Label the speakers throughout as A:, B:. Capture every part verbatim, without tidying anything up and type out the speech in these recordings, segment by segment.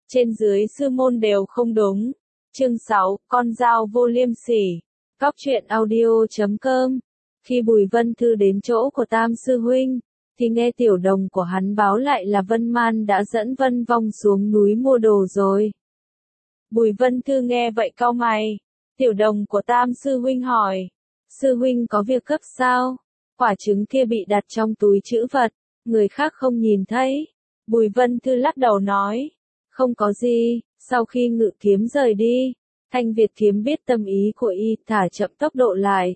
A: trên dưới sư môn đều không đúng. Chương sáu, con dao vô liêm sỉ. Góc truyện audio chấm com. Khi Bùi Vân Thư đến chỗ của Tam sư huynh, thì nghe tiểu đồng của hắn báo lại là Vân Man đã dẫn Vân Vong xuống núi mua đồ rồi. Bùi Vân Thư nghe vậy cau mày. Tiểu đồng của Tam sư huynh hỏi, sư huynh có việc gấp sao? Quả trứng kia bị đặt trong túi trữ vật, người khác không nhìn thấy. Bùi Vân Thư lắc đầu nói, không có gì. Sau khi Ngự Kiếm rời đi, Thanh Việt Kiếm biết tâm ý của y, thả chậm tốc độ lại,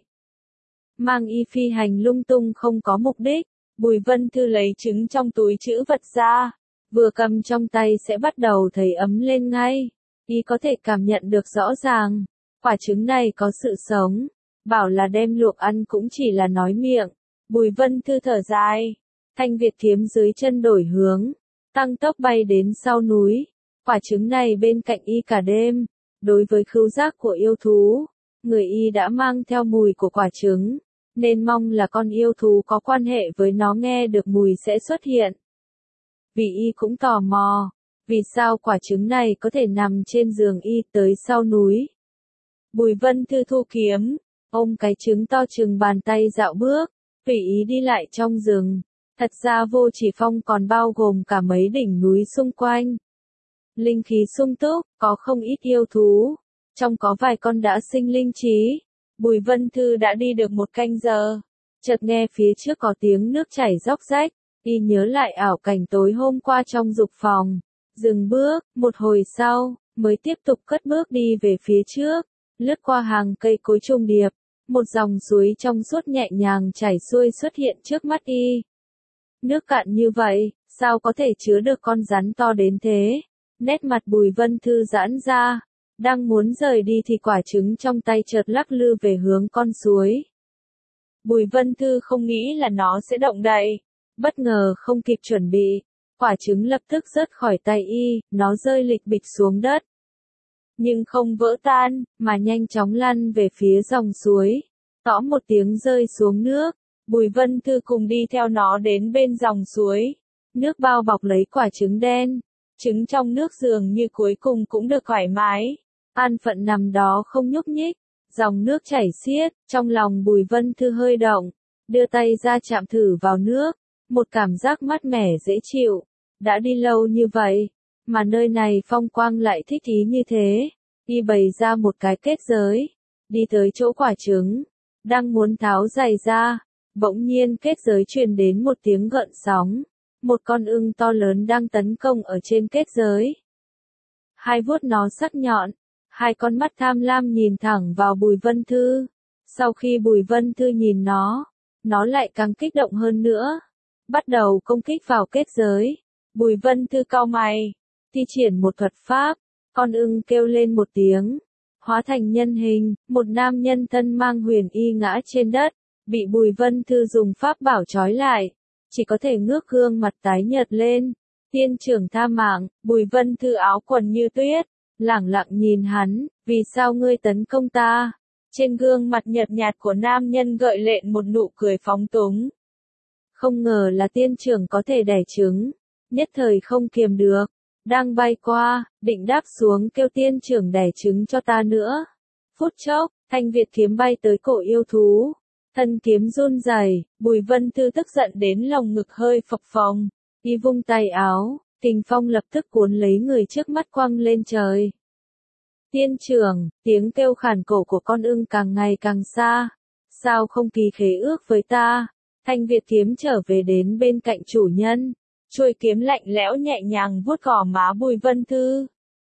A: mang y phi hành lung tung không có mục đích. Bùi Vân Thư lấy trứng trong túi trữ vật ra, vừa cầm trong tay sẽ bắt đầu thấy ấm lên ngay. Y có thể cảm nhận được rõ ràng, quả trứng này có sự sống, bảo là đem luộc ăn cũng chỉ là nói miệng. Bùi Vân Thư thở dài, Thanh Việt Kiếm dưới chân đổi hướng, tăng tốc bay đến sau núi. Quả trứng này bên cạnh y cả đêm, đối với khứu giác của yêu thú, người y đã mang theo mùi của quả trứng, nên mong là con yêu thú có quan hệ với nó nghe được mùi sẽ xuất hiện. Vì y cũng tò mò, vì sao quả trứng này có thể nằm trên giường y tới sau núi. Bùi Vân Thư thu kiếm, ôm cái trứng to chừng bàn tay dạo bước, tùy ý đi lại trong rừng. Thật ra Vô Chỉ Phong còn bao gồm cả mấy đỉnh núi xung quanh. Linh khí sung túc, có không ít yêu thú, trong có vài con đã sinh linh trí. Bùi Vân Thư đã đi được một canh giờ, chợt nghe phía trước có tiếng nước chảy róc rách, y nhớ lại ảo cảnh tối hôm qua trong dục phòng, dừng bước, một hồi sau, mới tiếp tục cất bước đi về phía trước, lướt qua hàng cây cối trùng điệp, một dòng suối trong suốt nhẹ nhàng chảy xuôi xuất hiện trước mắt y. Nước cạn như vậy, sao có thể chứa được con rắn to đến thế? Nét mặt Bùi Vân Thư giãn ra, đang muốn rời đi thì quả trứng trong tay chợt lắc lư về hướng con suối. Bùi Vân Thư không nghĩ là nó sẽ động đậy, bất ngờ không kịp chuẩn bị, quả trứng lập tức rớt khỏi tay y, nó rơi lịch bịch xuống đất. Nhưng không vỡ tan, mà nhanh chóng lăn về phía dòng suối, tõ một tiếng rơi xuống nước. Bùi Vân Thư cùng đi theo nó đến bên dòng suối, nước bao bọc lấy quả trứng đen. Trứng trong nước dường như cuối cùng cũng được thoải mái, an phận nằm đó không nhúc nhích. Dòng nước chảy xiết, trong lòng Bùi Vân Thư hơi động, đưa tay ra chạm thử vào nước, một cảm giác mát mẻ dễ chịu. Đã đi lâu như vậy, mà nơi này phong quang lại thích ý như thế. Y bày ra một cái kết giới, đi tới chỗ quả trứng, đang muốn tháo giày ra, bỗng nhiên kết giới truyền đến một tiếng gợn sóng. Một con ưng to lớn đang tấn công ở trên kết giới. Hai vuốt nó sắc nhọn, hai con mắt tham lam nhìn thẳng vào Bùi Vân Thư. Sau khi Bùi Vân Thư nhìn nó, nó lại càng kích động hơn nữa, bắt đầu công kích vào kết giới. Bùi Vân Thư cau mày, thi triển một thuật pháp, con ưng kêu lên một tiếng, hóa thành nhân hình, một nam nhân thân mang huyền y ngã trên đất, bị Bùi Vân Thư dùng pháp bảo trói lại. Chỉ có thể ngước gương mặt tái nhợt lên. Tiên trưởng tha mạng. Bùi Vân Thư áo quần như tuyết, lẳng lặng nhìn hắn, vì sao ngươi tấn công ta? Trên gương mặt nhợt nhạt của nam nhân gợi lên một nụ cười phóng túng. Không ngờ là tiên trưởng có thể đẻ trứng, nhất thời không kiềm được, đang bay qua, định đáp xuống kêu tiên trưởng đẻ trứng cho ta nữa. Phút chốc, Thanh Việt Kiếm bay tới cổ yêu thú. Thân kiếm run rẩy, Bùi Vân Thư tức giận đến lồng ngực hơi phập phồng, y vung tay áo, kình phong lập tức cuốn lấy người trước mắt quăng lên trời. Tiên trưởng, tiếng kêu khản cổ của con ưng càng ngày càng xa, sao không ký khế ước với ta? Thanh Việt Kiếm trở về đến bên cạnh chủ nhân, chuôi kiếm lạnh lẽo nhẹ nhàng vuốt gò má Bùi Vân Thư.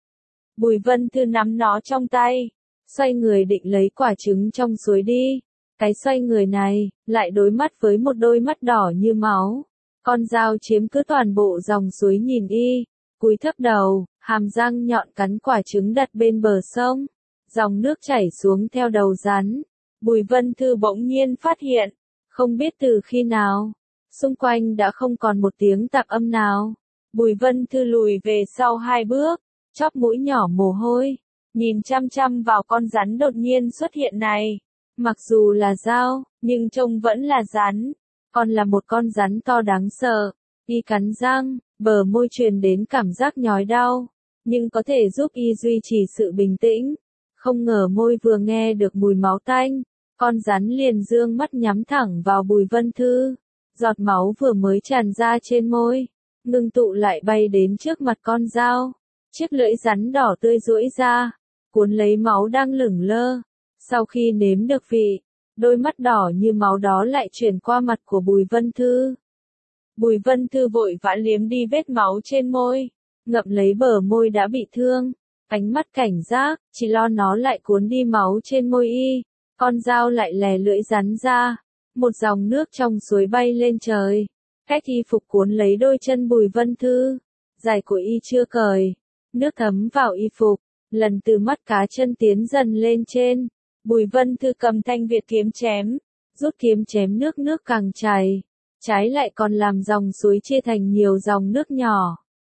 A: Bùi Vân Thư nắm nó trong tay, xoay người định lấy quả trứng trong suối đi. Cái xoay người này, lại đối mắt với một đôi mắt đỏ như máu. Con dao chiếm cứ toàn bộ dòng suối nhìn y, cúi thấp đầu, hàm răng nhọn cắn quả trứng đặt bên bờ sông. Dòng nước chảy xuống theo đầu rắn. Bùi Vân Thư bỗng nhiên phát hiện, không biết từ khi nào, xung quanh đã không còn một tiếng tạp âm nào. Bùi Vân Thư lùi về sau hai bước, chóp mũi nhỏ mồ hôi, nhìn chăm chăm vào con rắn đột nhiên xuất hiện này. Mặc dù là dao, nhưng trông vẫn là rắn, còn là một con rắn to đáng sợ. Y cắn răng, bờ môi truyền đến cảm giác nhói đau. nhưng có thể giúp y duy trì sự bình tĩnh. Không ngờ môi vừa nghe được mùi máu tanh, con rắn liền dương mắt nhắm thẳng vào Bùi Vân Thư. Giọt máu vừa mới tràn ra trên môi, ngưng tụ lại bay đến trước mặt con dao. Chiếc lưỡi rắn đỏ tươi duỗi ra, cuốn lấy máu đang lửng lơ. Sau khi nếm được vị, đôi mắt đỏ như máu đó lại chuyển qua mặt của Bùi Vân Thư. Bùi Vân Thư vội vã liếm đi vết máu trên môi, ngậm lấy bờ môi đã bị thương, ánh mắt cảnh giác, chỉ lo nó lại cuốn đi máu trên môi y. Con dao lại lè lưỡi rắn ra, một dòng nước trong suối bay lên trời, cách y phục cuốn lấy đôi chân Bùi Vân Thư. Giày của y chưa cởi, nước thấm vào y phục, lần từ mắt cá chân tiến dần lên trên. Bùi Vân Thư cầm thanh Việt kiếm chém, rút kiếm chém nước nước càng chảy, trái lại còn làm dòng suối chia thành nhiều dòng nước nhỏ.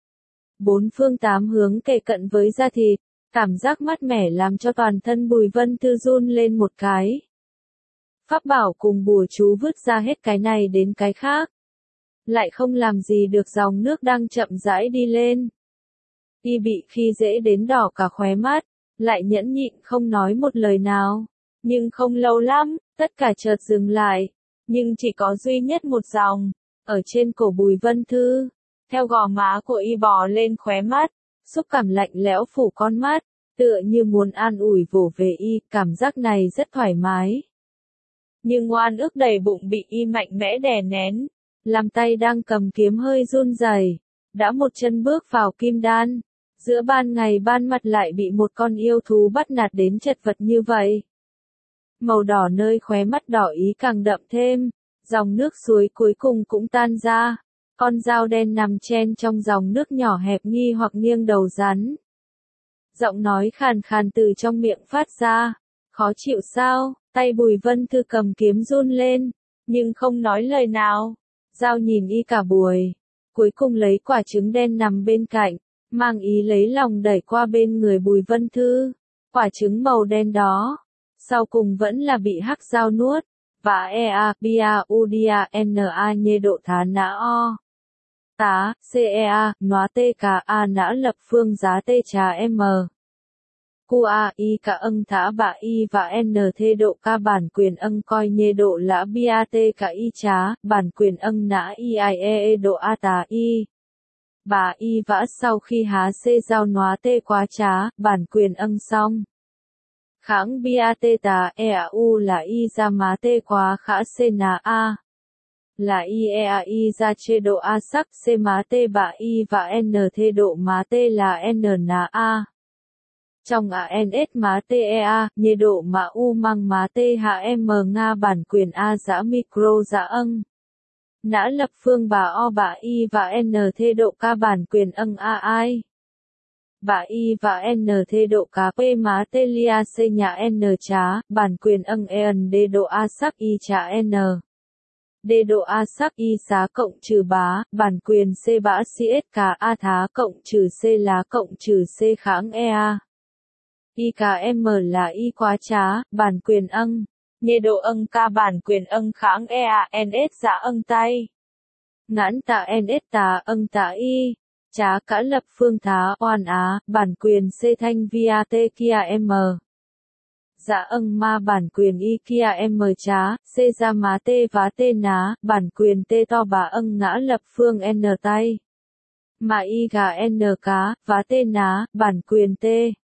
A: Bốn phương tám hướng kề cận với da thịt, cảm giác mát mẻ làm cho toàn thân Bùi Vân Thư run lên một cái. Pháp bảo cùng bùa chú vứt ra hết cái này đến cái khác, lại không làm gì được dòng nước đang chậm rãi đi lên. Y bị khi dễ đến đỏ cả khóe mắt, lại nhẫn nhịn không nói một lời nào. Nhưng không lâu lắm, tất cả chợt dừng lại, nhưng chỉ có duy nhất một dòng, ở trên cổ Bùi Vân Thư, theo gò má của y bò lên khóe mắt, xúc cảm lạnh lẽo phủ con mắt, tựa như muốn an ủi vỗ về y, cảm giác này rất thoải mái. Nhưng oan ức đầy bụng bị y mạnh mẽ đè nén, làm tay đang cầm kiếm hơi run rẩy, đã một chân bước vào kim đan. Giữa ban ngày ban mặt lại bị một con yêu thú bắt nạt đến chật vật như vậy. Màu đỏ nơi khóe mắt đỏ ý càng đậm thêm, dòng nước suối cuối cùng cũng tan ra. Con dao đen nằm chen trong dòng nước nhỏ hẹp nghi hoặc nghiêng đầu rắn. Giọng nói khàn khàn từ trong miệng phát ra. Khó chịu sao? Tay Bùi Vân Thư cầm kiếm run lên, nhưng không nói lời nào. Dao nhìn y cả buổi, cuối cùng lấy quả trứng đen nằm bên cạnh, mang ý lấy lòng đẩy qua bên người Bùi Vân Thư. Quả trứng màu đen đó, sau cùng vẫn là bị hắc dao nuốt. Và ea, bia, udia, na nhê độ thá nã o. Tá, cea, nóa tê cả a nã lập phương giá tê trà m. Cu a y cả âng thả bạ y và n thê độ ca bản quyền âng coi nhê độ lã bia tê cả y trá, bản quyền âng nã y ai e e độ a tà y. Bà y vã sau khi há xê giao nóa tê quá trá, bản quyền âng xong. Kháng bia tê tà e a u là y ra má tê quá khả xê nà a. Là y e a y ra chê độ a sắc xê má tê bạ y và n thê độ má tê là n nà a. Trong a n s má tê e a, nhê độ má u mang má tê hạ m nga bản quyền a giã micro giã âng. Nã lập phương bà o bà y và n thê độ ca bản quyền âng a ai. Bà y và n thê độ cá p má tê lia c nhà n trá, bản quyền âng en d độ a sắc y trá n. D độ a sắc y xá cộng trừ bá, bản quyền c bã cs cả a thá cộng trừ c lá cộng trừ c kháng ea. Y cả m là y quá trá, bản quyền âng. Nhê độ âng ca bản quyền âng kháng ea ns giã âng tay. Ngãn tạ ns tà âng tạ y. Trá cả lập phương thá oan á, bản quyền c thanh via t kia m. Dạ âng ma bản quyền y kia m trá, c ra má t vá t ná, bản quyền t to bà âng ngã lập phương n tay. Mà y gà n cá, vá t ná, bản quyền t.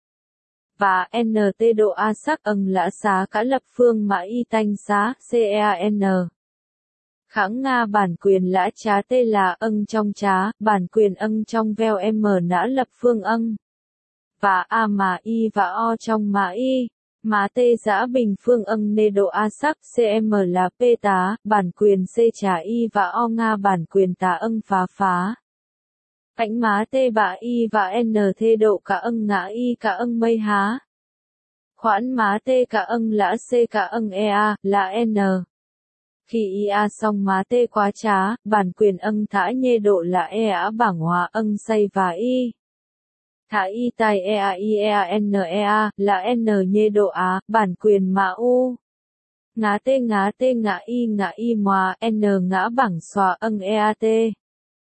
A: Và n t độ a sắc âng lã xá cả lập phương mà y tanh xá, c e a n. Kháng Nga bản quyền lã trá tê là âng trong trá, bản quyền âng trong veo m nã lập phương âng. Và a mà y và o trong mà y. Má tê giã bình phương âng nê độ a sắc cm là p tá, bản quyền c trả y và o Nga bản quyền tá âng phá phá. Cánh má tê bạ y và n thê độ cả âng ngã y cả âng mây há. Khoản má tê cả âng lã c cả âng ea, là n. Khi y a xong má tê quá trá, bản quyền âng thả nhê độ là e á bảng hóa âng say và y. Thả y tài e a i e a n e a, là n nhê độ á, bản quyền mà u. Ngá tê ngá tê ngã y ngã y mòa, n ngã bảng xòa âng e a t.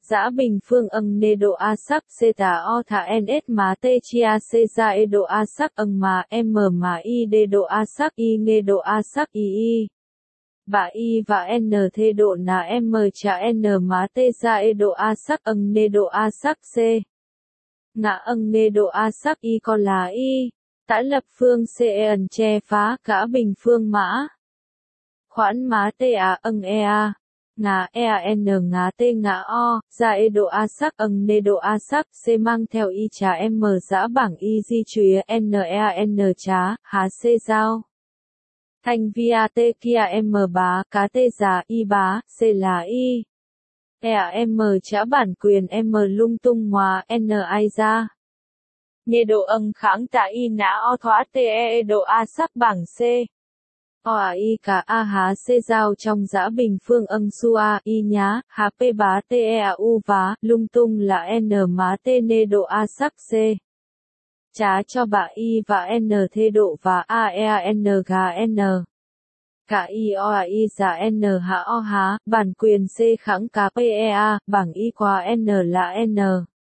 A: Giã bình phương âng nê độ a sắc c tà o thả ns má tê chia c ra e độ a sắc âng mà m mà i đê độ a sắc y nghe độ a sắc y y. Bạ y và n thê độ nà m chả n má tê ra e độ a sắc âng nê độ a sắc c. Ngã âng nê độ a sắc y còn là y. Tã lập phương c e ẩn che phá cả bình phương mã. Khoản má tê a âng e a. Ngã e a n ngã t ngã o, ra e độ a sắc âng nê độ a sắc c mang theo y trá m giã bảng y di chúa n e a n trá, há c giao. Thành via t kia m bá, cá t giá y bá, c là y. E a m trá bản quyền m lung tung hòa n ai ra. Nhê độ âng kháng tạ y nã o thoá t e độ a sắc bảng c. O a y cả a há c giao trong giã bình phương âng su a y nhá, há p bá t e a u vá, lung tung là n má t nê độ a sắc c. Chá cho bạ y và n thê độ và a e a n gà n. Cả y o a y giả n há o há, bản quyền c kháng cá p e a, bảng y qua n là n.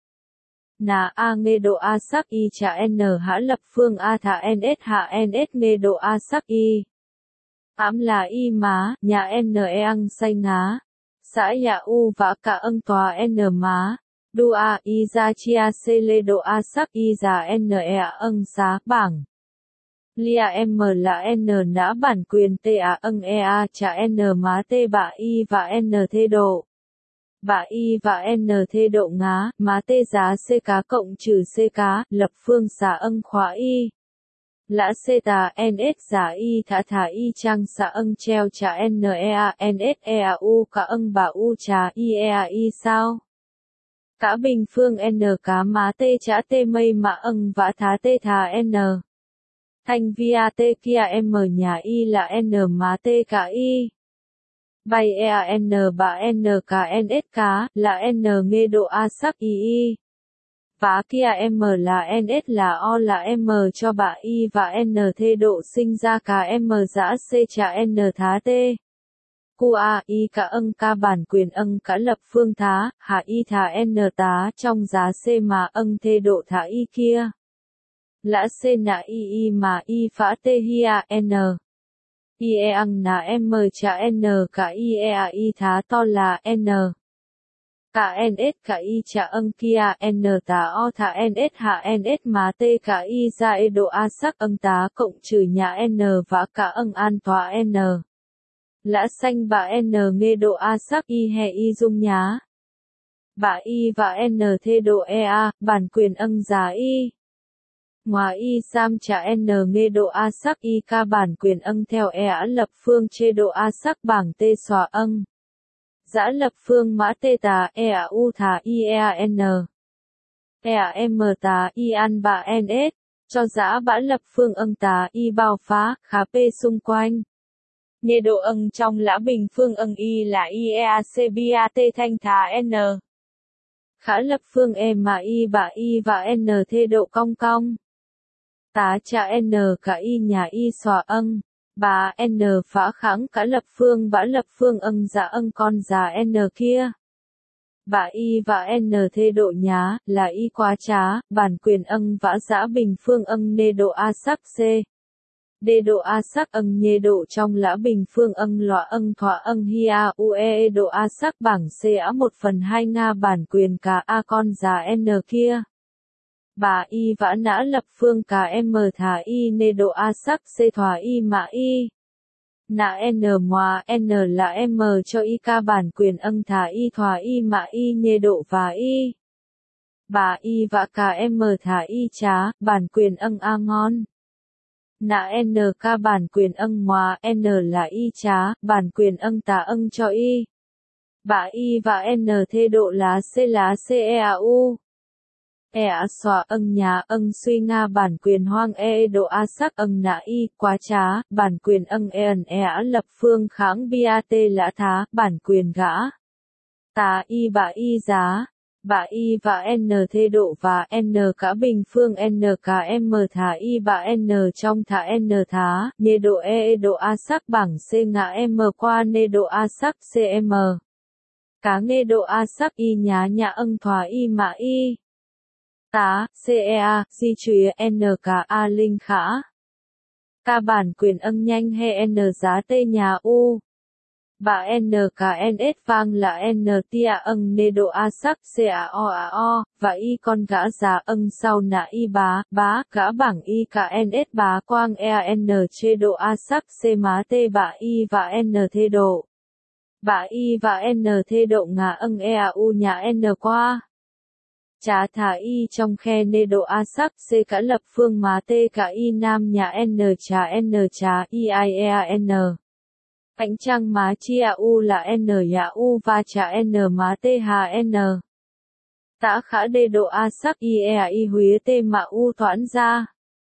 A: Nà a nghe độ a sắc y chả n há lập phương a thả ns hạ ns nghe độ a sắc y. Ám là y má, nhà n e ăn say ngá. Xã nhà u và cả âng tòa n má. Đu a y ra chia c lê độ a sắc y giả n e a âng xá bảng. Lia m là n nã bản quyền t a âng e a chả n má t bạ y và n thê độ. Bạ y và n thê độ ngá, má t giá c cá cộng trừ c cá, lập phương xá âng khóa y. Lã c tà ns giả y thả thả y trang xá âng treo chả n e a ns e a u cả âng bà u trà y e a y sao. Cả bình phương n cá má t chả t mây mà âng vã thá t thà n. Thành via t kia m nhà y là n má t cả y. Bay e a n bà n cả ns cá, là n nghe độ a sắc y y. Vá kia m là ns là o là m cho bạ y và n thê độ sinh ra cả m giã c chả n thá t. Cu a y cả âng ca bản quyền âng cả lập phương thá, hạ y thả n tá trong giá c mà âng thê độ thả y kia. Lã c nạ y y mà y phá t hi a n. Y e ăng nà m chả n cả y e a y thá to là n. Cả ns cả y chả âng kia n tá o thả ns hạ ns má t cả y ra e độ a sắc âng tá cộng trừ nhà n và cả âng an tòa n. Lã xanh bà n nghe độ a sắc y hè y dung nhá. Bà y và n thê độ e a, bản quyền âng giá y. Ngoài y sam chả n nghe độ a sắc y ca bản quyền âng theo e a lập phương chê độ a sắc bảng t xóa âng. Giã lập phương mã t tà e a u thả y e a n. E a m tà y an bà ns, cho giã bã lập phương âng tà y bao phá, khá p xung quanh. Nhê độ âng trong lã bình phương âng y là y e a c b a t thanh thà n. Khá lập phương e mà y bạ y và n thê độ cong cong. Tá chả n cả y nhà y xóa âng. Bà n phá kháng cả lập phương bã lập phương âng dạ âng con già n kia. Bà y và n thê độ nhá, là y quá trá, bản quyền âng vã giã bình phương âng nê độ a sắc c. Đê độ a sắc âng nhê độ trong lã bình phương âng lọa âng thỏa âng hi a u e độ a sắc bảng c á một phần hai nga bản quyền cả a con già n kia. Bà y vã nã lập phương cả m thả y nê độ a sắc c thỏa y mã y. Nã n ngoà n là m cho y ca bản quyền âng thả y thỏa y mã y nhê độ và y. Bà y vã cả m thả y trá, bản quyền âng a ngon. Nã n ca bản quyền âng ngoà n là y trá, bản quyền âng tả âng cho y. Bà y và n thê độ lá c lá c e a u. E a xóa âng nhà âng suy nga bản quyền hoang e độ a sắc âng nã y quá trá, bản quyền âng e ẩn e a lập phương kháng bat lã thá, bản quyền gã. Tá y bạ y giá. Bạ y và n thê độ và n cả bình phương n cả m thả y bạ n trong thả n thá, nhê độ e độ a sắc bảng c ngã m qua nê độ a sắc cm. Cá nghe độ a sắc y nhá nhã âng thòa y mã y. Tá, cea, di trúy, n cá a linh khả. Ca bản quyền âm nhanh he n giá tê nhà u. Bà n cá ns vang là n tia âng nê độ a sắc cao a o, và y con gã giá âng sau nạ y bá, bá, gã bảng y cả ns bá quang e n chê độ a sắc c má tê bạ y và n thê độ. Bạ y và n thê độ ngà âng e u nhà n qua. Chá thả y trong khe nê độ a sắc c cả lập phương má tê cả y nam nhà n chá n chá y i e n. Ánh trăng má chia u là n ya u và chá n má tê hà n. Tã khả đê độ a sắc y e y huế tê mà u thoãn ra.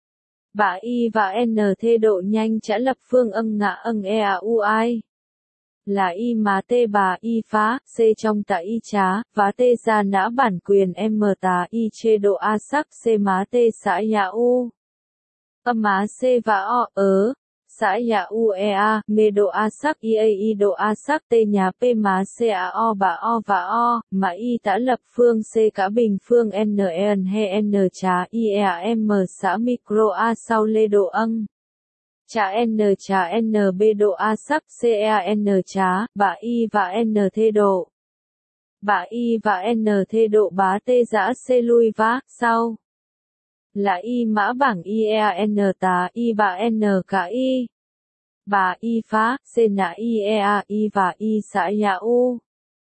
A: Bả y và n thê độ nhanh chả lập phương âng ngạ âng e u ai. Là y má tê bà y phá, c trong tạ y chá, và tê ra nã bản quyền m tà y chê độ a sắc c má tê xã ya u. Âm má c và o ớ. Xã ya u ea, mê độ a sắc y a y độ a sắc tê nhà p má c a o bà o và o, mà y tã lập phương c cả bình phương n en he n chá y e m xã micro a sau lê độ âng. Chá n chá n b độ a sắc c e n chá, bà y và n thê độ. Bà y và n thê độ bá tê giã c lui vá, sau. Là y mã bảng i e n tá y bà n cả y. Bà y phá, c nạ y e a y và y xã ya u.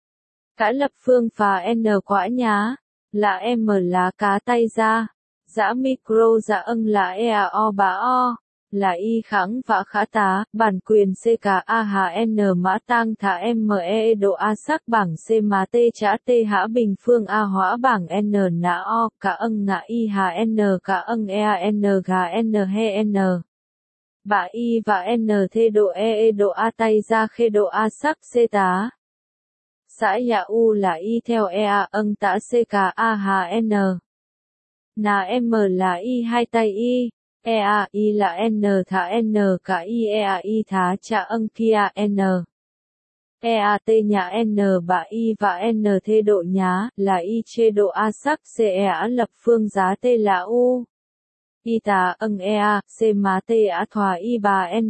A: Cả lập phương phá n quả nhá. Là m lá cá tay ra. Giã micro giã âng là e a o bà o. Là y kháng và khả tá, bản quyền c cả a hà n mã tăng thả m e độ a sắc bảng c má t chả t hã bình phương a hóa bảng n nã o, cả âng ngã y hà n cả âng e n gà n he n. Bả y và n thê độ e e độ a tay ra khê độ a sắc c tá. Xã ya u là y theo e a âng tả c cả a hà n. Nà m là y hai tay y. E A I là N thả N cả I E A I thá chả âng kia N. E A T nhà N bạ I và N thê độ nhá, là I chê độ A sắc C E A lập phương giá T là U. I tà âng E A, C má T á thòa I bà N.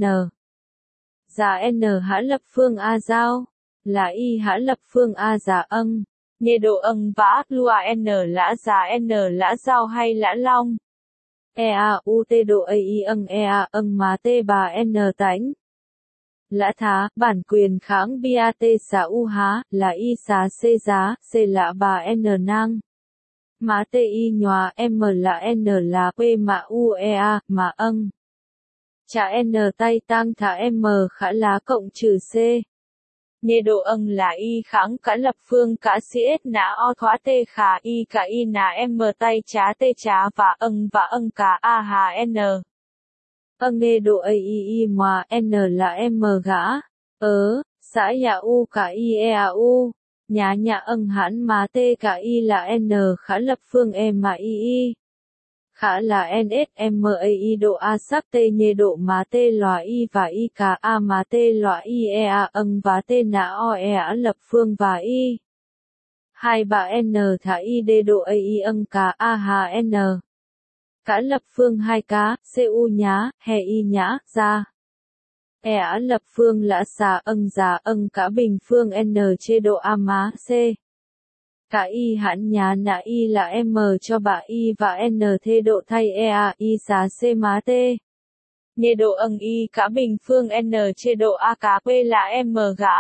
A: Giá N hã lập phương A giao, là I hã lập phương A giá âng. Nhê độ âng vã lua N lã giá N lã giao hay lã long. E A U T độ A I âng E A âng má T bà N tánh. Lã thá, bản quyền kháng B A T xá U há, là I xá C giá, C lã bà N năng. Má T I nhòa, M là N là P mà U E A, mà âng. Chả N tay tăng thả M khả lá cộng trừ C. Nhê độ âng là y kháng cả lập phương cả C S nã o thoá T khả y cả y nà M tay chá T chá và âng và âng cả A hà N. Âng nhê độ A I I mà N là M gã. Ớ, xã ya U cả I E A U. Nhá nhà âng hãn má T cả y là N khả lập phương E mà I I. Khả là N S M A I độ A sắc T nhê độ má T lòa I và I cả A má T lòa I E A âng và T nã O E A lập phương và I. Hai bà N thả I D độ A I âng cả A hà N. Cả lập phương hai cá, C U nhá, hè I nhá, ra. E A lập phương lã xà âng giá âng cả bình phương N chê độ A má C. Cả y hãn nhá nã y là M cho bà y và N thê độ thay E A y xá C má T. Nhê độ âng y cả bình phương N chê độ A cá P là M gã.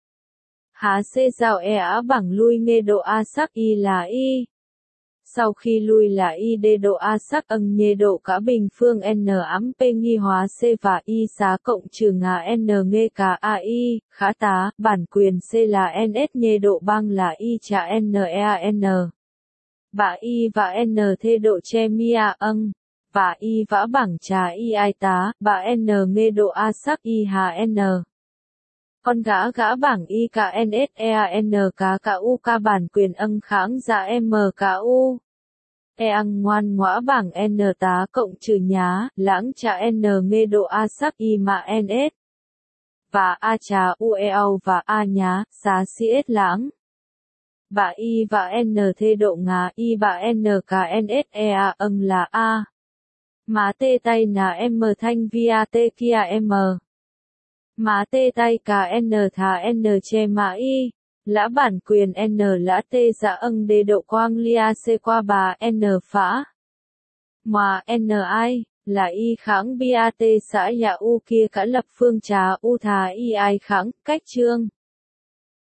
A: Há C giao E A bằng lui nhê độ A sắc y là y. Sau khi lui là y D độ A sắc âng nhê độ cả bình phương N ám P nghi hóa C và y xá cộng trừ ngà N nghe cả A I, khá tá, bản quyền C là N S nhê độ băng là y chả N E A N. Bạ y và N thê độ che mi A âng, và y vã bảng trà y ai tá, bà N nghe độ A sắc y hà N. Con gã gã bảng y cả N S E A N cá cả U ca bản quyền âng kháng giá M cả U. E ăng ngoan ngõa bảng N tá cộng trừ nhá, lãng chả N nghe độ A sắc y mà N S. Và A trà U E O và A nhá, xá C S lãng. Bạ y và n thê độ ngà y bạ n k n s e a âm là a. Má tê tay nà m thanh via tê kia m. Má tê tay k n thà n che mã y. Lã bản quyền n lã tê dạ âng đê độ quang lia c qua bà n phá. Mà n ai, là y kháng bia tê xã ya u kia cả lập phương trà u thà y ai kháng, cách chương.